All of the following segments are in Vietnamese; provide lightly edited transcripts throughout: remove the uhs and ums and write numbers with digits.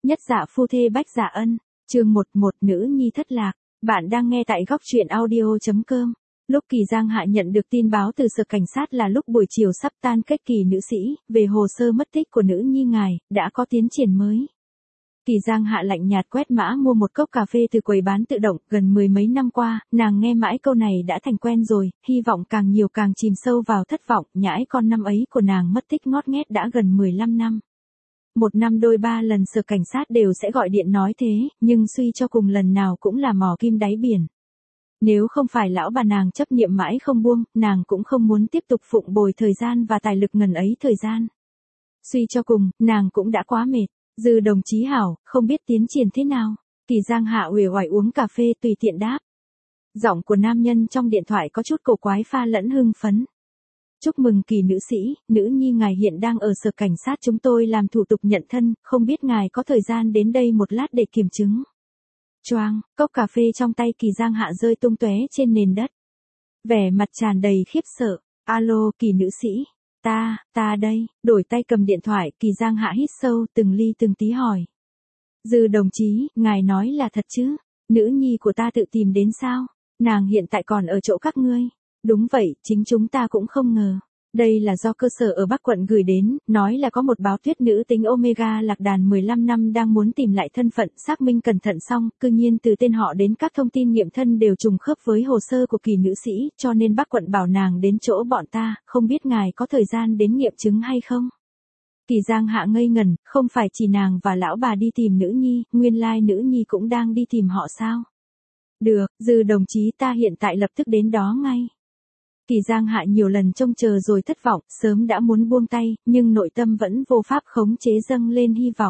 Nhất dạ phu thê Bách Dạ Ân, chương 11 nữ nhi thất lạc, bạn đang nghe tại góc truyện audio.com. Lúc Kỳ Giang Hạ nhận được tin báo từ sở cảnh sát là lúc buổi chiều sắp tan kết Kỳ nữ sĩ, về hồ sơ mất tích của nữ nhi ngài, đã có tiến triển mới. Kỳ Giang Hạ lạnh nhạt quét mã mua một cốc cà phê từ quầy bán tự động, gần mười mấy năm qua, nàng nghe mãi câu này đã thành quen rồi, hy vọng càng nhiều càng chìm sâu vào thất vọng, nhãi con năm ấy của nàng mất tích ngót nghét đã gần 15 năm. Một năm đôi ba lần sở cảnh sát đều sẽ gọi điện nói thế, nhưng suy cho cùng lần nào cũng là mò kim đáy biển. Nếu không phải lão bà nàng chấp niệm mãi không buông, nàng cũng không muốn tiếp tục phụng bồi thời gian và tài lực ngần ấy thời gian. Suy cho cùng, nàng cũng đã quá mệt. Dư đồng chí hảo, không biết tiến triển thế nào. Kỳ Giang Hạ uể oải uống cà phê tùy tiện đáp. Giọng của nam nhân trong điện thoại có chút cổ quái pha lẫn hưng phấn. Chúc mừng Kỳ nữ sĩ, nữ nhi ngài hiện đang ở sở cảnh sát chúng tôi làm thủ tục nhận thân, không biết ngài có thời gian đến đây một lát để kiểm chứng. Choang, cốc cà phê trong tay Kỳ Giang Hạ rơi tung tóe trên nền đất. Vẻ mặt tràn đầy khiếp sợ. Alo, Kỳ nữ sĩ. Ta đây, đổi tay cầm điện thoại, Kỳ Giang Hạ hít sâu, từng ly từng tí hỏi. Dư đồng chí, ngài nói là thật chứ? Nữ nhi của ta tự tìm đến sao? Nàng hiện tại còn ở chỗ các ngươi. Đúng vậy, chính chúng ta cũng không ngờ. Đây là do cơ sở ở Bắc quận gửi đến, nói là có một báo tuyết nữ tính Omega lạc đàn 15 năm đang muốn tìm lại thân phận, xác minh cẩn thận xong, cư nhiên từ tên họ đến các thông tin nghiệm thân đều trùng khớp với hồ sơ của Kỳ nữ sĩ, cho nên Bắc quận bảo nàng đến chỗ bọn ta, không biết ngài có thời gian đến nghiệm chứng hay không? Kỳ Giang Hạ ngây ngẩn, không phải chỉ nàng và lão bà đi tìm nữ nhi, nguyên lai nữ nhi cũng đang đi tìm họ sao? Được, Dư đồng chí ta hiện tại lập tức đến đó ngay. Kỳ Giang Hạ nhiều lần trông chờ rồi thất vọng, sớm đã muốn buông tay, nhưng nội tâm vẫn vô pháp khống chế dâng lên hy vọng.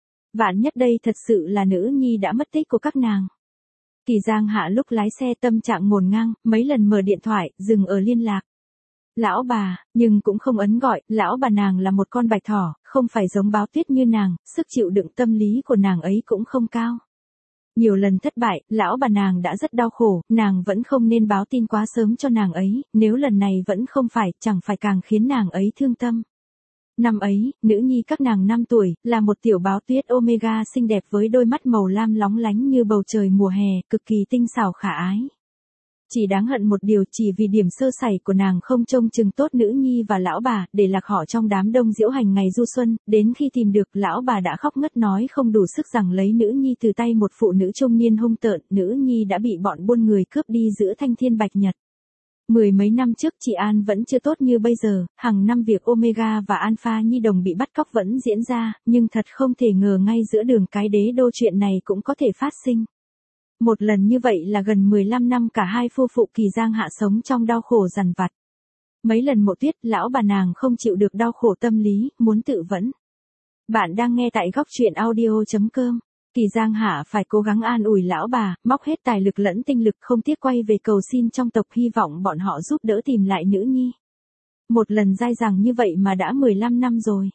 Vạn nhất đây thật sự là nữ nhi đã mất tích của các nàng. Kỳ Giang Hạ lúc lái xe tâm trạng ngổn ngang, mấy lần mở điện thoại, dừng ở liên lạc. Lão bà, nhưng cũng không ấn gọi, lão bà nàng là một con bạch thỏ, không phải giống báo tuyết như nàng, sức chịu đựng tâm lý của nàng ấy cũng không cao. Nhiều lần thất bại, lão bà nàng đã rất đau khổ, nàng vẫn không nên báo tin quá sớm cho nàng ấy, nếu lần này vẫn không phải, chẳng phải càng khiến nàng ấy thương tâm. Năm ấy, nữ nhi các nàng 5 tuổi, là một tiểu báo tuyết Omega xinh đẹp với đôi mắt màu lam lóng lánh như bầu trời mùa hè, cực kỳ tinh xảo khả ái. Chỉ đáng hận một điều, chỉ vì điểm sơ sẩy của nàng không trông chừng tốt nữ nhi và lão bà, để lạc họ trong đám đông diễu hành ngày du xuân, đến khi tìm được, lão bà đã khóc ngất nói không đủ sức rằng lấy nữ nhi từ tay một phụ nữ trung niên hung tợn, nữ nhi đã bị bọn buôn người cướp đi giữa thanh thiên bạch nhật. Mười mấy năm trước chị An vẫn chưa tốt như bây giờ, hàng năm việc Omega và Alpha Nhi đồng bị bắt cóc vẫn diễn ra, nhưng thật không thể ngờ ngay giữa đường cái đế đô chuyện này cũng có thể phát sinh. Một lần như vậy là gần 15 năm cả hai phu phụ Kỳ Giang Hạ sống trong đau khổ dằn vặt. Mấy lần mộ tuyết, lão bà nàng không chịu được đau khổ tâm lý, muốn tự vẫn. Bạn đang nghe tại góc truyện audio.com. Kỳ Giang Hạ phải cố gắng an ủi lão bà, móc hết tài lực lẫn tinh lực không tiếc quay về cầu xin trong tộc hy vọng bọn họ giúp đỡ tìm lại nữ nhi. Một lần dai dẳng như vậy mà đã 15 năm rồi.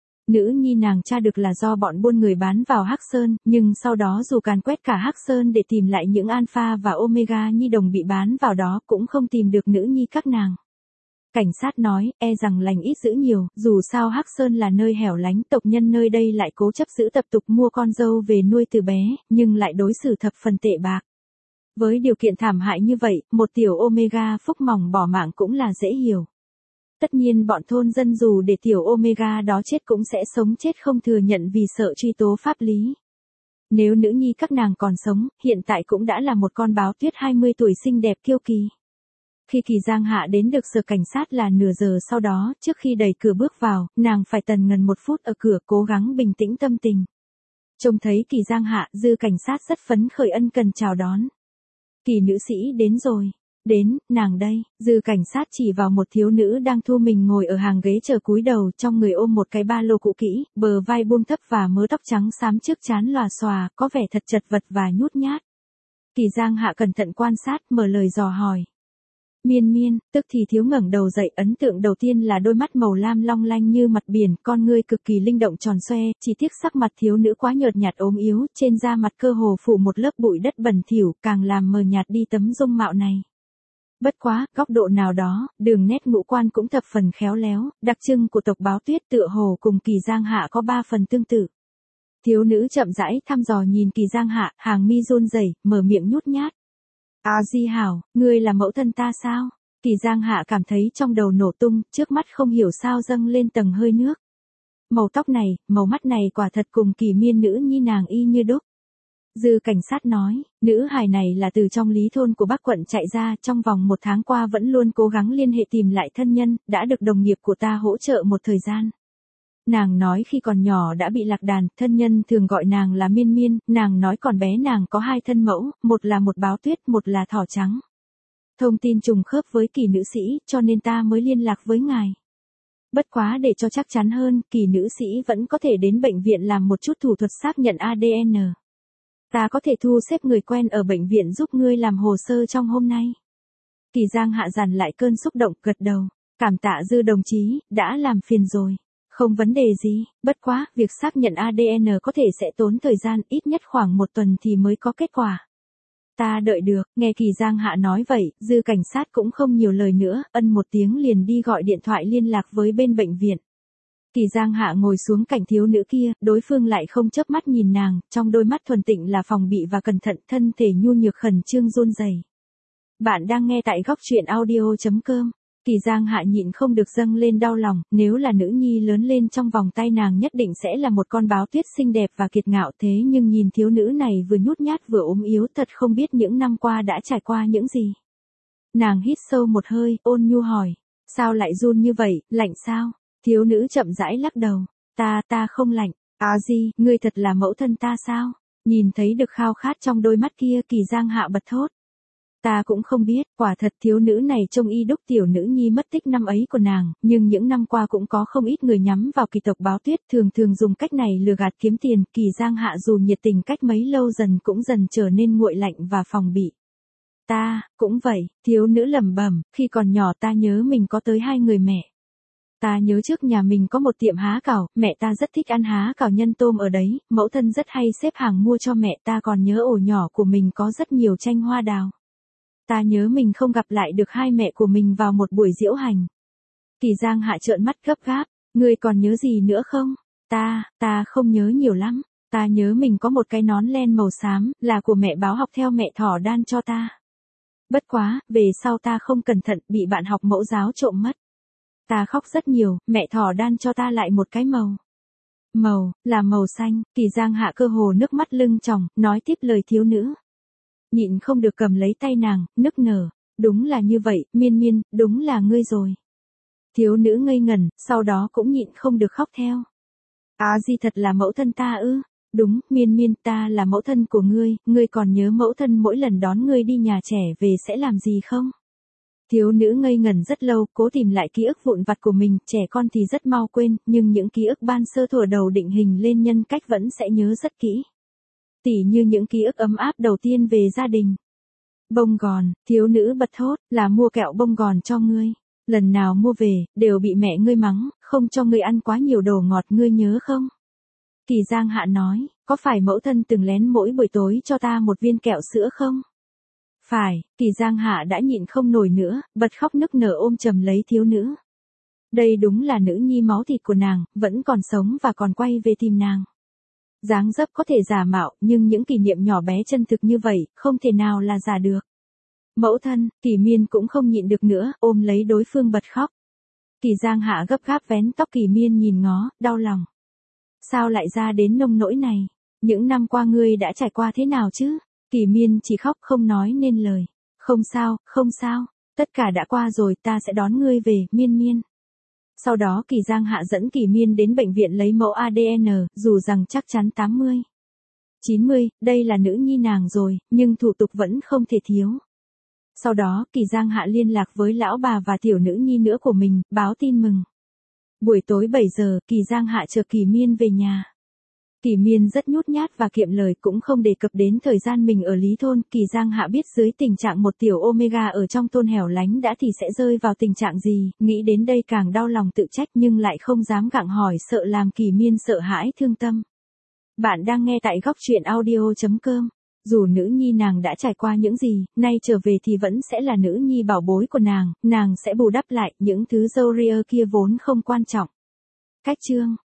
Nữ nhi nàng tra được là do bọn buôn người bán vào Hắc Sơn, nhưng sau đó dù càn quét cả Hắc Sơn để tìm lại những Alpha và Omega Nhi đồng bị bán vào đó cũng không tìm được nữ nhi các nàng. Cảnh sát nói, e rằng lành ít dữ nhiều, dù sao Hắc Sơn là nơi hẻo lánh, tộc nhân nơi đây lại cố chấp giữ tập tục mua con dâu về nuôi từ bé, nhưng lại đối xử thập phần tệ bạc. Với điều kiện thảm hại như vậy, một tiểu Omega phúc mỏng bỏ mạng cũng là dễ hiểu. Tất nhiên bọn thôn dân dù để tiểu Omega đó chết cũng sẽ sống chết không thừa nhận vì sợ truy tố pháp lý. Nếu nữ nhi các nàng còn sống, hiện tại cũng đã là một con báo tuyết 20 tuổi xinh đẹp kiêu kỳ. Khi Kỳ Giang Hạ đến được sở cảnh sát là nửa giờ sau đó, trước khi đẩy cửa bước vào, nàng phải tần ngần 1 phút ở cửa cố gắng bình tĩnh tâm tình. Trông thấy Kỳ Giang Hạ, Dư cảnh sát rất phấn khởi ân cần chào đón. Kỳ nữ sĩ đến rồi. Đến, nàng đây, Dư cảnh sát chỉ vào một thiếu nữ đang thu mình ngồi ở hàng ghế chờ cúi đầu, trong người ôm một cái ba lô cũ kỹ, bờ vai buông thấp và mớ tóc trắng xám trước trán lòa xòa, có vẻ thật chật vật và nhút nhát. Kỳ Giang Hạ cẩn thận quan sát, mở lời dò hỏi. Miên, tức thì thiếu ngẩng đầu dậy, ấn tượng đầu tiên là đôi mắt màu lam long lanh như mặt biển, con ngươi cực kỳ linh động tròn xoe, chỉ tiếc sắc mặt thiếu nữ quá nhợt nhạt ốm yếu, trên da mặt cơ hồ phủ một lớp bụi đất bẩn thỉu, càng làm mờ nhạt đi tấm dung mạo này. Bất quá, góc độ nào đó, đường nét ngũ quan cũng thập phần khéo léo, đặc trưng của tộc báo tuyết tựa hồ cùng Kỳ Giang Hạ có 3 phần tương tự. Thiếu nữ chậm rãi thăm dò nhìn Kỳ Giang Hạ, hàng mi run rẩy, mở miệng nhút nhát. Di Hảo, ngươi là mẫu thân ta sao? Kỳ Giang Hạ cảm thấy trong đầu nổ tung, trước mắt không hiểu sao dâng lên tầng hơi nước. Màu tóc này, màu mắt này quả thật cùng Kỳ Miên nữ nhi nàng y như đúc. Dư cảnh sát nói, nữ hài này là từ trong lý thôn của Bắc quận chạy ra, trong vòng 1 tháng qua vẫn luôn cố gắng liên hệ tìm lại thân nhân, đã được đồng nghiệp của ta hỗ trợ một thời gian. Nàng nói khi còn nhỏ đã bị lạc đàn, thân nhân thường gọi nàng là Miên Miên, nàng nói còn bé nàng có 2 thân mẫu, một là một báo tuyết, một là thỏ trắng. Thông tin trùng khớp với Kỳ nữ sĩ, cho nên ta mới liên lạc với ngài. Bất quá để cho chắc chắn hơn, Kỳ nữ sĩ vẫn có thể đến bệnh viện làm một chút thủ thuật xác nhận ADN. Ta có thể thu xếp người quen ở bệnh viện giúp ngươi làm hồ sơ trong hôm nay. Kỳ Giang Hạ dằn lại cơn xúc động, gật đầu. Cảm tạ Dư đồng chí, đã làm phiền rồi. Không vấn đề gì, bất quá, việc xác nhận ADN có thể sẽ tốn thời gian, ít nhất khoảng 1 tuần thì mới có kết quả. Ta đợi được, nghe Kỳ Giang Hạ nói vậy, Dư cảnh sát cũng không nhiều lời nữa, ân một tiếng liền đi gọi điện thoại liên lạc với bên bệnh viện. Kỳ Giang Hạ ngồi xuống cạnh thiếu nữ kia, đối phương lại không chớp mắt nhìn nàng, trong đôi mắt thuần tịnh là phòng bị và cẩn thận, thân thể nhu nhược khẩn trương run rẩy. Bạn đang nghe tại góc truyện audio.com. Kỳ Giang Hạ nhịn không được dâng lên đau lòng, nếu là nữ nhi lớn lên trong vòng tay nàng nhất định sẽ là một con báo tuyết xinh đẹp và kiệt ngạo, thế nhưng nhìn thiếu nữ này vừa nhút nhát vừa ốm yếu, thật không biết những năm qua đã trải qua những gì. Nàng hít sâu một hơi, ôn nhu hỏi, sao lại run như vậy, lạnh sao? Thiếu nữ chậm rãi lắc đầu, ta không lạnh. Di, ngươi thật là mẫu thân ta sao? Nhìn thấy được khao khát trong đôi mắt kia, Kỳ Giang Hạ bật thốt. Ta cũng không biết, quả thật thiếu nữ này trông y đúc tiểu nữ nhi mất tích năm ấy của nàng, nhưng những năm qua cũng có không ít người nhắm vào Kỳ tộc báo tuyết, thường dùng cách này lừa gạt kiếm tiền. Kỳ Giang Hạ dù nhiệt tình cách mấy lâu dần cũng dần trở nên nguội lạnh và phòng bị. Ta, cũng vậy, thiếu nữ lẩm bẩm, khi còn nhỏ ta nhớ mình có tới 2 người mẹ. Ta nhớ trước nhà mình có một tiệm há cảo, mẹ ta rất thích ăn há cảo nhân tôm ở đấy, mẫu thân rất hay xếp hàng mua cho mẹ, ta còn nhớ ổ nhỏ của mình có rất nhiều chanh hoa đào. Ta nhớ mình không gặp lại được 2 mẹ của mình vào một buổi diễu hành. Kỳ Giang Hạ trợn mắt gấp gáp, ngươi còn nhớ gì nữa không? Ta không nhớ nhiều lắm, ta nhớ mình có một cái nón len màu xám, là của mẹ báo học theo mẹ thỏ đan cho ta. Bất quá, về sau ta không cẩn thận, bị bạn học mẫu giáo trộm mất. Ta khóc rất nhiều, mẹ thỏ đan cho ta lại một cái màu, là màu xanh. Kỳ Giang Hạ cơ hồ nước mắt lưng tròng, nói tiếp lời thiếu nữ. Nhịn không được cầm lấy tay nàng, nức nở. Đúng là như vậy, Miên Miên, đúng là ngươi rồi. Thiếu nữ ngây ngẩn, sau đó cũng nhịn không được khóc theo. Di thật là mẫu thân ta ư? Đúng, Miên Miên, ta là mẫu thân của ngươi còn nhớ mẫu thân mỗi lần đón ngươi đi nhà trẻ về sẽ làm gì không? Thiếu nữ ngây ngẩn rất lâu, cố tìm lại ký ức vụn vặt của mình, trẻ con thì rất mau quên, nhưng những ký ức ban sơ thuở đầu định hình lên nhân cách vẫn sẽ nhớ rất kỹ. Tỉ như những ký ức ấm áp đầu tiên về gia đình. Bông gòn, thiếu nữ bật thốt, là mua kẹo bông gòn cho ngươi. Lần nào mua về, đều bị mẹ ngươi mắng, không cho ngươi ăn quá nhiều đồ ngọt, ngươi nhớ không? Kỳ Giang Hạ nói, có phải mẫu thân từng lén mỗi buổi tối cho ta một viên kẹo sữa không? Phải, Kỳ Giang Hạ đã nhịn không nổi nữa, bật khóc nức nở ôm chầm lấy thiếu nữ. Đây đúng là nữ nhi máu thịt của nàng, vẫn còn sống và còn quay về tìm nàng. Dáng dấp có thể giả mạo, nhưng những kỷ niệm nhỏ bé chân thực như vậy, không thể nào là giả được. Mẫu thân, Kỳ Miên cũng không nhịn được nữa, ôm lấy đối phương bật khóc. Kỳ Giang Hạ gấp gáp vén tóc Kỳ Miên nhìn ngó, đau lòng. Sao lại ra đến nông nỗi này? Những năm qua ngươi đã trải qua thế nào chứ? Kỳ Miên chỉ khóc không nói nên lời. Không sao, tất cả đã qua rồi, ta sẽ đón ngươi về, Miên Miên. Sau đó Kỳ Giang Hạ dẫn Kỳ Miên đến bệnh viện lấy mẫu ADN, dù rằng chắc chắn 80, 90, đây là nữ nhi nàng rồi, nhưng thủ tục vẫn không thể thiếu. Sau đó Kỳ Giang Hạ liên lạc với lão bà và tiểu nữ nhi nữa của mình, báo tin mừng. Buổi tối 7 giờ, Kỳ Giang Hạ chờ Kỳ Miên về nhà. Kỳ Miên rất nhút nhát và kiệm lời, cũng không đề cập đến thời gian mình ở Lý Thôn. Kỳ Giang Hạ biết dưới tình trạng một tiểu Omega ở trong thôn hẻo lánh đã thì sẽ rơi vào tình trạng gì, nghĩ đến đây càng đau lòng tự trách nhưng lại không dám gặng hỏi, sợ làm Kỳ Miên sợ hãi thương tâm. Bạn đang nghe tại góc truyện audio.com. Dù nữ nhi nàng đã trải qua những gì, nay trở về thì vẫn sẽ là nữ nhi bảo bối của nàng sẽ bù đắp lại những thứ dâu ria kia vốn không quan trọng. Cách chương